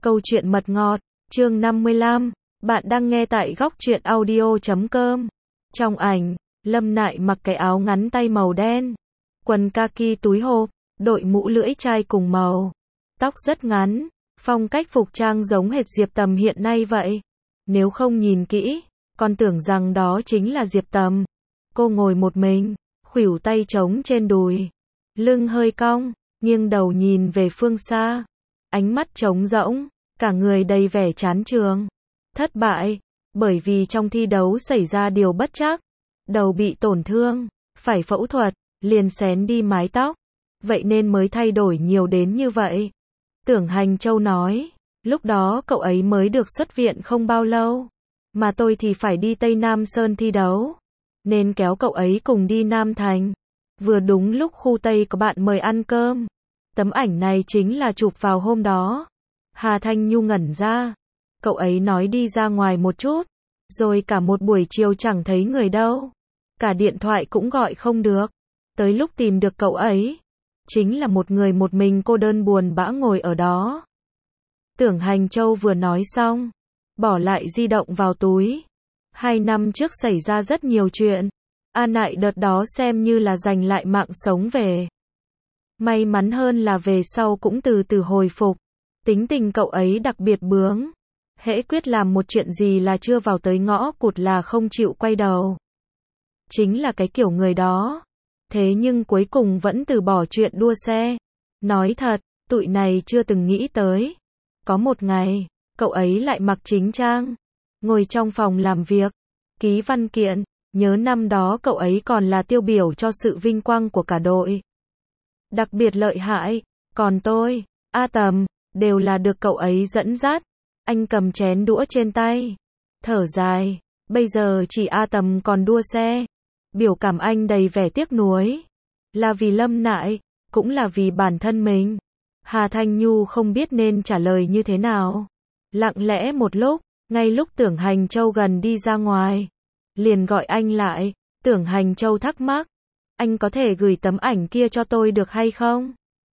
Câu chuyện mật ngọt, chương 55, bạn đang nghe tại góc truyện audio.com. Trong ảnh, Lâm Nại mặc cái áo ngắn tay màu đen, quần kaki túi hộp, đội mũ lưỡi chai cùng màu, tóc rất ngắn, phong cách phục trang giống hệt Diệp Tầm hiện nay vậy. Nếu không nhìn kỹ, còn tưởng rằng đó chính là Diệp Tầm. Cô ngồi một mình, khuỷu tay trống trên đùi, lưng hơi cong, nghiêng đầu nhìn về phương xa, ánh mắt trống rỗng, cả người đầy vẻ chán chường, thất bại, bởi vì trong thi đấu xảy ra điều bất trắc, đầu bị tổn thương, phải phẫu thuật, liền xén đi mái tóc, vậy nên mới thay đổi nhiều đến như vậy. Tưởng Hành Châu nói, lúc đó cậu ấy mới được xuất viện không bao lâu, mà tôi thì phải đi Tây Nam Sơn thi đấu, nên kéo cậu ấy cùng đi Nam Thành. Vừa đúng lúc khu Tây có bạn mời ăn cơm. Tấm ảnh này chính là chụp vào hôm đó. Hà Thanh Nhu ngẩn ra. Cậu ấy nói đi ra ngoài một chút, rồi cả một buổi chiều chẳng thấy người đâu. Cả điện thoại cũng gọi không được. Tới lúc tìm được cậu ấy, chính là một người một mình cô đơn buồn bã ngồi ở đó. Tưởng Hành Châu vừa nói xong, bỏ lại di động vào túi. 2 năm trước xảy ra rất nhiều chuyện. A Nại đợt đó xem như là giành lại mạng sống về. May mắn hơn là về sau cũng từ từ hồi phục. Tính tình cậu ấy đặc biệt bướng. Hễ quyết làm một chuyện gì là chưa vào tới ngõ cụt là không chịu quay đầu. Chính là cái kiểu người đó. Thế nhưng cuối cùng vẫn từ bỏ chuyện đua xe. Nói thật, tụi này chưa từng nghĩ tới. Có một ngày, cậu ấy lại mặc chính trang, ngồi trong phòng làm việc, ký văn kiện. Nhớ năm đó cậu ấy còn là tiêu biểu cho sự vinh quang của cả đội. Đặc biệt lợi hại, còn tôi, A Tầm, đều là được cậu ấy dẫn dắt. Anh cầm chén đũa trên tay, thở dài, bây giờ chỉ A Tầm còn đua xe. Biểu cảm anh đầy vẻ tiếc nuối. Là vì Lâm Nại, cũng là vì bản thân mình. Hà Thanh Nhu không biết nên trả lời như thế nào. Lặng lẽ một lúc, ngay lúc Tưởng Hành Châu gần đi ra ngoài, liền gọi anh lại. Tưởng Hành Châu thắc mắc, anh có thể gửi tấm ảnh kia cho tôi được hay không?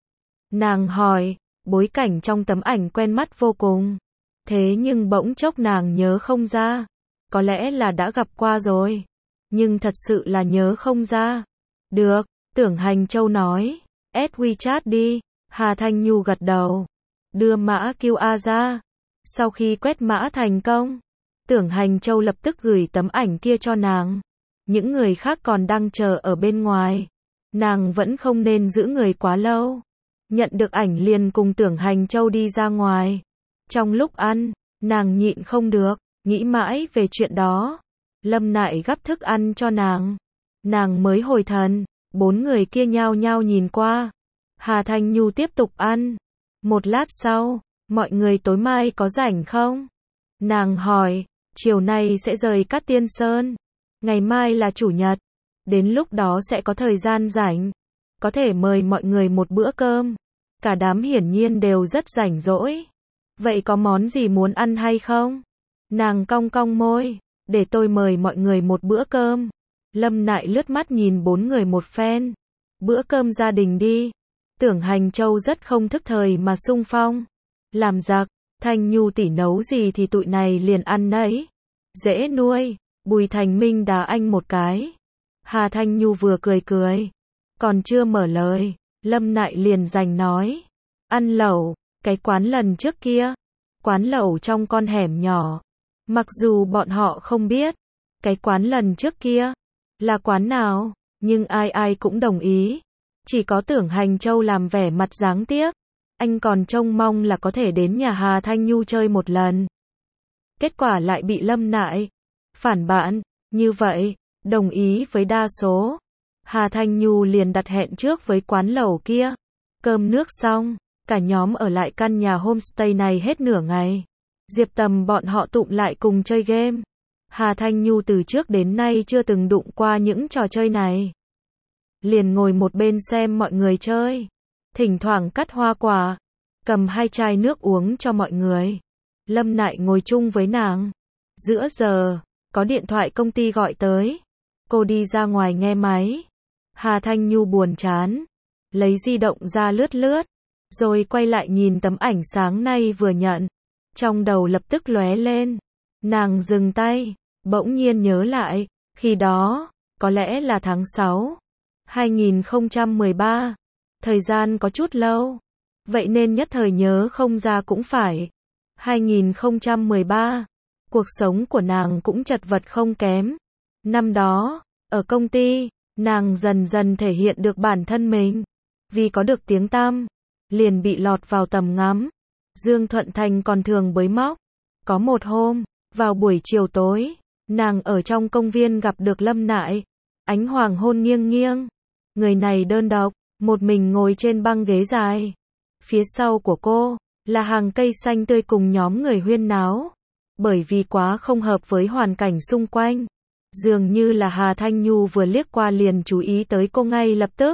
Nàng hỏi, bối cảnh trong tấm ảnh quen mắt vô cùng. Thế nhưng bỗng chốc nàng nhớ không ra. Có lẽ là đã gặp qua rồi, nhưng thật sự là nhớ không ra. Được, Tưởng Hành Châu nói, add WeChat đi. Hà Thanh Nhu gật đầu, đưa mã QR ra. Sau khi quét mã thành công, Tưởng Hành Châu lập tức gửi tấm ảnh kia cho nàng. Những người khác còn đang chờ ở bên ngoài. Nàng vẫn không nên giữ người quá lâu. Nhận được ảnh liền cùng Tưởng Hành Châu đi ra ngoài. Trong lúc ăn, nàng nhịn không được, nghĩ mãi về chuyện đó. Lâm Nại gắp thức ăn cho nàng. Nàng mới hồi thần, 4 người kia nhao nhao nhìn qua. Hà Thanh Nhu tiếp tục ăn. Một lát sau, mọi người tối mai có rảnh không? Nàng hỏi, chiều nay sẽ rời Cát Tiên Sơn. Ngày mai là chủ nhật. Đến lúc đó sẽ có thời gian rảnh. Có thể mời mọi người một bữa cơm. Cả đám hiển nhiên đều rất rảnh rỗi. Vậy có món gì muốn ăn hay không? Nàng cong cong môi, để tôi mời mọi người một bữa cơm. Lâm Nại lướt mắt nhìn 4 người một phen. Bữa cơm gia đình đi. Tưởng Hành Châu rất không thức thời mà xung phong. Làm giặc, Thanh Nhu tỷ nấu gì thì tụi này liền ăn nấy. Dễ nuôi. Bùi Thành Minh đá anh một cái. Hà Thanh Nhu vừa cười cười, còn chưa mở lời, Lâm Nại liền giành nói. Ăn lẩu, cái quán lần trước kia. Quán lẩu trong con hẻm nhỏ. Mặc dù bọn họ không biết, cái quán lần trước kia là quán nào, nhưng ai ai cũng đồng ý. Chỉ có Tưởng Hành Châu làm vẻ mặt đáng tiếc. Anh còn trông mong là có thể đến nhà Hà Thanh Nhu chơi một lần. Kết quả lại bị Lâm Nại phản bạn. Như vậy, đồng ý với đa số. Hà Thanh Nhu liền đặt hẹn trước với quán lẩu kia. Cơm nước xong, cả nhóm ở lại căn nhà homestay này hết nửa ngày. Diệp Tầm bọn họ tụm lại cùng chơi game. Hà Thanh Nhu từ trước đến nay chưa từng đụng qua những trò chơi này. Liền ngồi một bên xem mọi người chơi. Thỉnh thoảng cắt hoa quả, cầm 2 chai nước uống cho mọi người. Lâm Nại ngồi chung với nàng. Giữa giờ, có điện thoại công ty gọi tới. Cô đi ra ngoài nghe máy. Hà Thanh Nhu buồn chán, lấy di động ra lướt lướt, rồi quay lại nhìn tấm ảnh sáng nay vừa nhận. Trong đầu lập tức lóe lên. Nàng dừng tay, bỗng nhiên nhớ lại, khi đó, có lẽ là tháng 6, 2013. Thời gian có chút lâu, vậy nên nhất thời nhớ không ra cũng phải. 2013, cuộc sống của nàng cũng chật vật không kém. Năm đó, ở công ty, nàng dần dần thể hiện được bản thân mình. Vì có được tiếng tăm, liền bị lọt vào tầm ngắm. Dương Thuận Thành còn thường bới móc. Có một hôm, vào buổi chiều tối, nàng ở trong công viên gặp được Lâm Nại. Ánh hoàng hôn nghiêng nghiêng. Người này đơn độc, một mình ngồi trên băng ghế dài. Phía sau của cô, là hàng cây xanh tươi cùng nhóm người huyên náo. Bởi vì quá không hợp với hoàn cảnh xung quanh. Dường như là Hà Thanh Nhu vừa liếc qua liền chú ý tới cô ngay lập tức.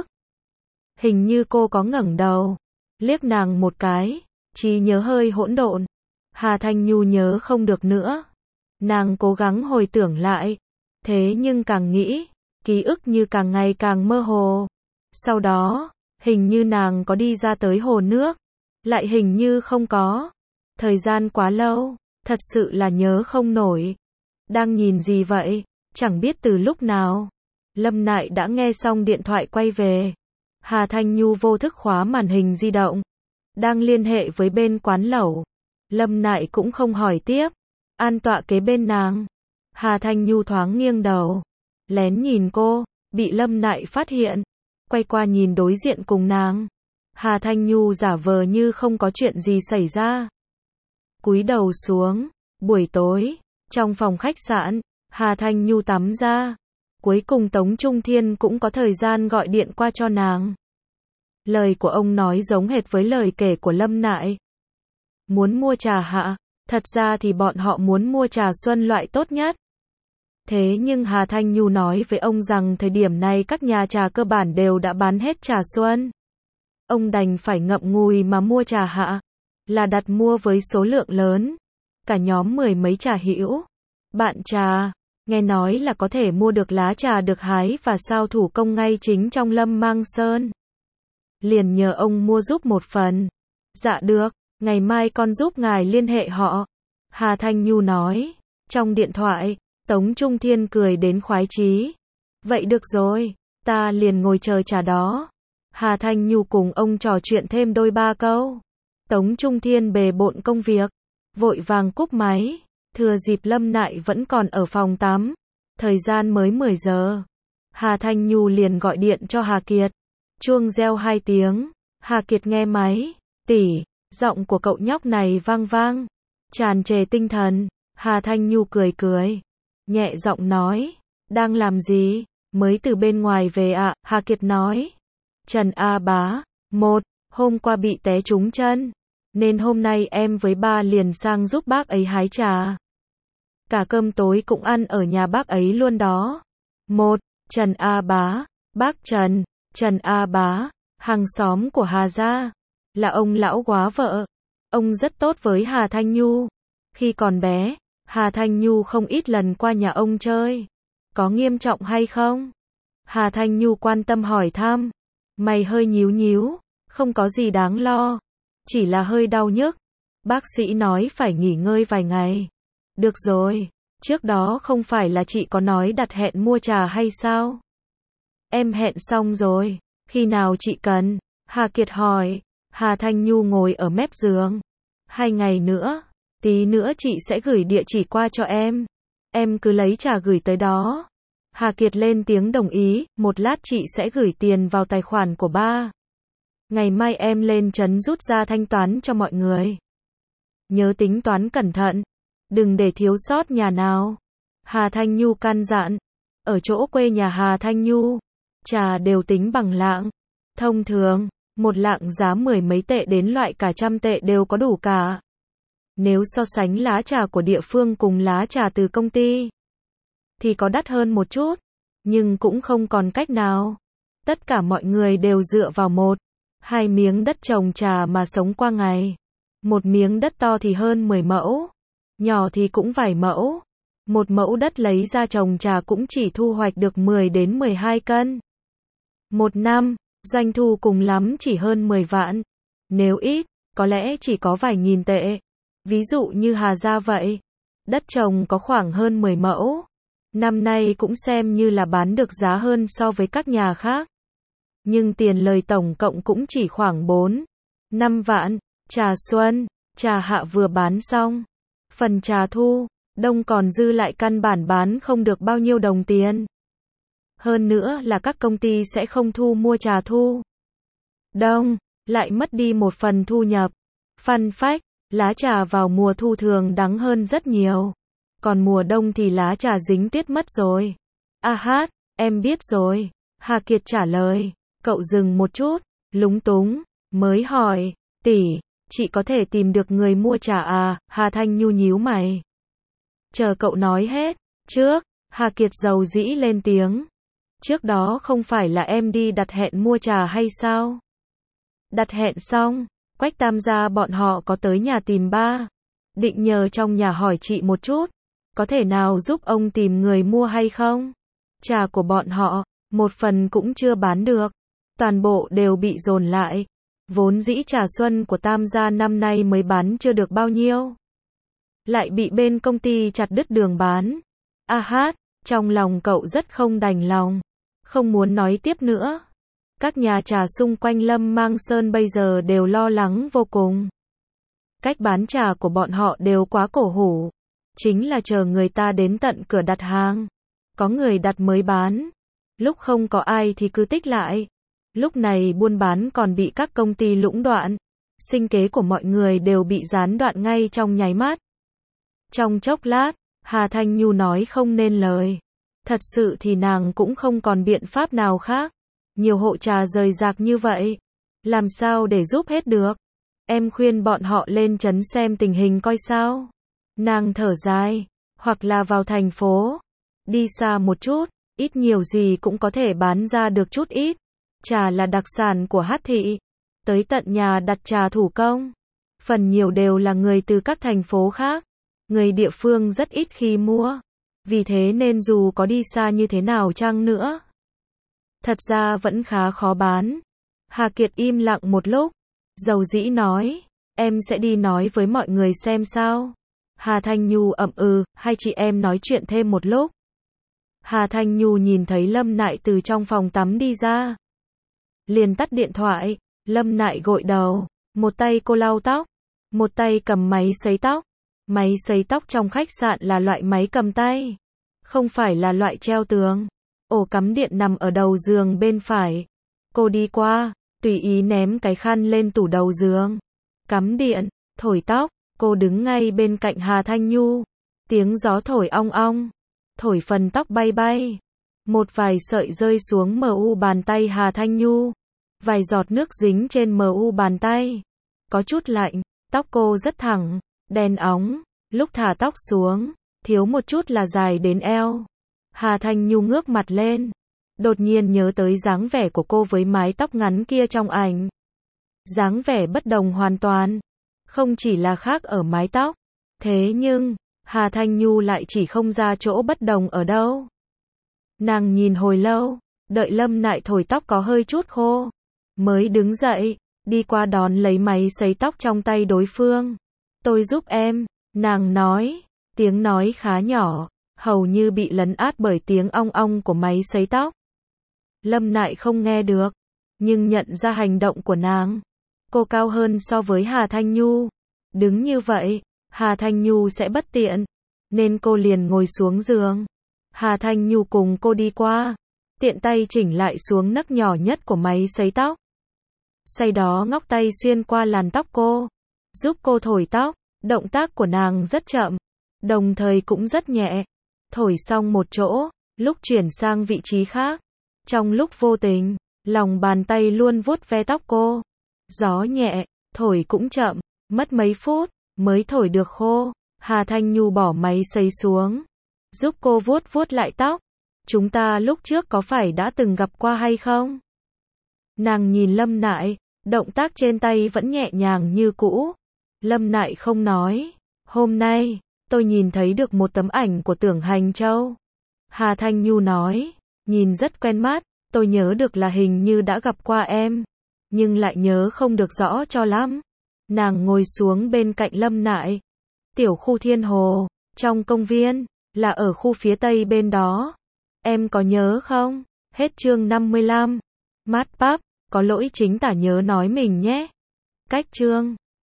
Hình như cô có ngẩng đầu, liếc nàng một cái, trí nhớ hơi hỗn độn. Hà Thanh Nhu nhớ không được nữa. Nàng cố gắng hồi tưởng lại, thế nhưng càng nghĩ, ký ức như càng ngày càng mơ hồ. Sau đó, hình như nàng có đi ra tới hồ nước, lại hình như không có. Thời gian quá lâu, thật sự là nhớ không nổi. Đang nhìn gì vậy? Chẳng biết từ lúc nào. Lâm Nại đã nghe xong điện thoại quay về. Hà Thanh Nhu vô thức khóa màn hình di động. Đang liên hệ với bên quán lẩu. Lâm Nại cũng không hỏi tiếp. An tọa kế bên nàng. Hà Thanh Nhu thoáng nghiêng đầu. Lén nhìn cô, bị Lâm Nại phát hiện. Quay qua nhìn đối diện cùng nàng. Hà Thanh Nhu giả vờ như không có chuyện gì xảy ra. Cúi đầu xuống. Buổi tối, trong phòng khách sạn, Hà Thanh Nhu tắm ra. Cuối cùng Tống Trung Thiên cũng có thời gian gọi điện qua cho nàng. Lời của ông nói giống hệt với lời kể của Lâm Nại. Muốn mua trà hạ, thật ra thì bọn họ muốn mua trà xuân loại tốt nhất. Thế nhưng Hà Thanh Nhu nói với ông rằng thời điểm này các nhà trà cơ bản đều đã bán hết trà xuân. Ông đành phải ngậm ngùi mà mua trà hạ, là đặt mua với số lượng lớn. Cả nhóm 10 mấy trà hữu, bạn trà, nghe nói là có thể mua được lá trà được hái và sao thủ công ngay chính trong Lâm Mang Sơn. Liền nhờ ông mua giúp một phần. Dạ được, ngày mai con giúp ngài liên hệ họ. Hà Thanh Nhu nói. Trong điện thoại, Tống Trung Thiên cười đến khoái chí. Vậy được rồi, ta liền ngồi chờ trà đó. Hà Thanh Nhu cùng ông trò chuyện thêm đôi ba câu. Tống Trung Thiên bề bộn công việc, vội vàng cúp máy. Thừa dịp Lâm Nại vẫn còn ở phòng tắm. Thời gian mới 10 giờ. Hà Thanh Nhu liền gọi điện cho Hà Kiệt. Chuông reo 2 tiếng. Hà Kiệt nghe máy. Tỷ, giọng của cậu nhóc này vang vang, tràn trề tinh thần. Hà Thanh Nhu cười cười, nhẹ giọng nói. Đang làm gì? Mới từ bên ngoài về ạ. Hà Kiệt nói. Trần A Bá. Hôm qua bị té trúng chân. Nên hôm nay em với ba liền sang giúp bác ấy hái trà. Cả cơm tối cũng ăn ở nhà bác ấy luôn đó. Trần A Bá. Bác Trần. Trần A Bá, hàng xóm của Hà gia. Là ông lão góa vợ. Ông rất tốt với Hà Thanh Nhu. Khi còn bé, Hà Thanh Nhu không ít lần qua nhà ông chơi. Có nghiêm trọng hay không? Hà Thanh Nhu quan tâm hỏi thăm. Mày hơi nhíu nhíu, không có gì đáng lo. Chỉ là hơi đau nhức. Bác sĩ nói phải nghỉ ngơi vài ngày. Được rồi, trước đó không phải là chị có nói đặt hẹn mua trà hay sao? Em hẹn xong rồi, khi nào chị cần? Hà Kiệt hỏi. Hà Thanh Nhu ngồi ở mép giường. 2 ngày nữa, tí nữa chị sẽ gửi địa chỉ qua cho em. Em cứ lấy trà gửi tới đó. Hà Kiệt lên tiếng đồng ý, một lát chị sẽ gửi tiền vào tài khoản của ba. Ngày mai em lên trấn rút ra thanh toán cho mọi người. Nhớ tính toán cẩn thận, đừng để thiếu sót nhà nào. Hà Thanh Nhu căn dặn. Ở chỗ quê nhà Hà Thanh Nhu, trà đều tính bằng lạng. Thông thường, một lạng giá 10 mấy tệ đến loại cả 100 tệ đều có đủ cả. Nếu so sánh lá trà của địa phương cùng lá trà từ công ty, thì có đắt hơn một chút, nhưng cũng không còn cách nào. Tất cả mọi người đều dựa vào 1-2 miếng đất trồng trà mà sống qua ngày. Một miếng đất to thì hơn 10 mẫu, nhỏ thì cũng vài mẫu. Một mẫu đất lấy ra trồng trà cũng chỉ thu hoạch được 10 đến 12 cân. Một năm, doanh thu cùng lắm chỉ hơn 10 vạn. Nếu ít, có lẽ chỉ có vài nghìn tệ. Ví dụ như Hà Gia vậy, đất trồng có khoảng hơn 10 mẫu. Năm nay cũng xem như là bán được giá hơn so với các nhà khác. Nhưng tiền lời tổng cộng cũng chỉ khoảng 4-5 vạn. Trà xuân, trà hạ vừa bán xong. Phần trà thu, đông còn dư lại căn bản bán không được bao nhiêu đồng tiền. Hơn nữa là các công ty sẽ không thu mua trà thu đông, lại mất đi một phần thu nhập. Fun fact, lá trà vào mùa thu thường đắng hơn rất nhiều. Còn mùa đông thì lá trà dính tuyết mất rồi. À hát, em biết rồi. Hà Kiệt trả lời. Cậu dừng một chút, lúng túng, mới hỏi, tỷ, chị có thể tìm được người mua trà à? Hà Thanh Nhu nhíu mày. Chờ cậu nói hết, trước, Hà Kiệt dầu dĩ lên tiếng. Trước đó không phải là em đi đặt hẹn mua trà hay sao? Đặt hẹn xong, Quách Tam gia bọn họ có tới nhà tìm ba. Định nhờ trong nhà hỏi chị một chút, có thể nào giúp ông tìm người mua hay không? Trà của bọn họ, một phần cũng chưa bán được. Toàn bộ đều bị dồn lại. Vốn dĩ trà xuân của Tam gia năm nay mới bán chưa được bao nhiêu. Lại bị bên công ty chặt đứt đường bán. A hát, trong lòng cậu rất không đành lòng. Không muốn nói tiếp nữa. Các nhà trà xung quanh Lâm Mang Sơn bây giờ đều lo lắng vô cùng. Cách bán trà của bọn họ đều quá cổ hủ. Chính là chờ người ta đến tận cửa đặt hàng. Có người đặt mới bán. Lúc không có ai thì cứ tích lại. Lúc này buôn bán còn bị các công ty lũng đoạn. Sinh kế của mọi người đều bị gián đoạn ngay trong nháy mắt. Trong chốc lát, Hà Thanh Nhu nói không nên lời. Thật sự thì nàng cũng không còn biện pháp nào khác. Nhiều hộ trà rời rạc như vậy. Làm sao để giúp hết được? Em khuyên bọn họ lên trấn xem tình hình coi sao. Nàng thở dài. Hoặc là vào thành phố. Đi xa một chút. Ít nhiều gì cũng có thể bán ra được chút ít. Trà là đặc sản của Hát thị. Tới tận nhà đặt trà thủ công. Phần nhiều đều là người từ các thành phố khác. Người địa phương rất ít khi mua. Vì thế nên dù có đi xa như thế nào chăng nữa, thật ra vẫn khá khó bán. Hà Kiệt im lặng một lúc. Dầu dĩ nói. Em sẽ đi nói với mọi người xem sao. Hà Thanh Nhu ậm ừ. Hai chị em nói chuyện thêm một lúc. Hà Thanh Nhu nhìn thấy Lâm Nại từ trong phòng tắm đi ra. Liền tắt điện thoại. Lâm Nại gội đầu. Một tay cô lau tóc. Một tay cầm máy sấy tóc. Máy sấy tóc trong khách sạn là loại máy cầm tay. Không phải là loại treo tường. Ổ cắm điện nằm ở đầu giường bên phải. Cô đi qua, tùy ý ném cái khăn lên tủ đầu giường. Cắm điện, thổi tóc. Cô đứng ngay bên cạnh Hà Thanh Nhu. Tiếng gió thổi ong ong. Thổi phần tóc bay bay. Một vài sợi rơi xuống mu bàn tay Hà Thanh Nhu. Vài giọt nước dính trên mu bàn tay. Có chút lạnh. Tóc cô rất thẳng, đen óng. Lúc thả tóc xuống, thiếu một chút là dài đến eo. Hà Thanh Nhu ngước mặt lên. Đột nhiên nhớ tới dáng vẻ của cô với mái tóc ngắn kia trong ảnh. Dáng vẻ bất đồng hoàn toàn. Không chỉ là khác ở mái tóc. Thế nhưng, Hà Thanh Nhu lại chỉ không ra chỗ bất đồng ở đâu. Nàng nhìn hồi lâu, đợi Lâm Nại thổi tóc có hơi chút khô. Mới đứng dậy, đi qua đón lấy máy sấy tóc trong tay đối phương. Tôi giúp em, nàng nói. Tiếng nói khá nhỏ, hầu như bị lấn át bởi tiếng ong ong của máy sấy tóc. Lâm Nại không nghe được, nhưng nhận ra hành động của nàng. Cô cao hơn so với Hà Thanh Nhu. Đứng như vậy, Hà Thanh Nhu sẽ bất tiện. Nên cô liền ngồi xuống giường. Hà Thanh Nhu cùng cô đi qua. Tiện tay chỉnh lại xuống nấc nhỏ nhất của máy sấy tóc. Sau đó ngóc tay xuyên qua làn tóc cô. Giúp cô thổi tóc. Động tác của nàng rất chậm. Đồng thời cũng rất nhẹ. Thổi xong một chỗ, lúc chuyển sang vị trí khác. Trong lúc vô tình, lòng bàn tay luôn vuốt ve tóc cô. Gió nhẹ, thổi cũng chậm, mất mấy phút, mới thổi được khô. Hà Thanh Nhu bỏ máy sấy xuống. Giúp cô vuốt vuốt lại tóc. Chúng ta lúc trước có phải đã từng gặp qua hay không? Nàng nhìn Lâm Nại, động tác trên tay vẫn nhẹ nhàng như cũ. Lâm Nại không nói. Hôm nay, tôi nhìn thấy được một tấm ảnh của Tưởng Hành Châu. Hà Thanh Nhu nói, nhìn rất quen mắt, tôi nhớ được là hình như đã gặp qua em, nhưng lại nhớ không được rõ cho lắm. Nàng ngồi xuống bên cạnh Lâm Nại, tiểu khu Thiên Hồ, trong công viên, là ở khu phía tây bên đó. Em có nhớ không? Hết chương 55. Mát Páp, có lỗi chính tả nhớ nói mình nhé. Cách chương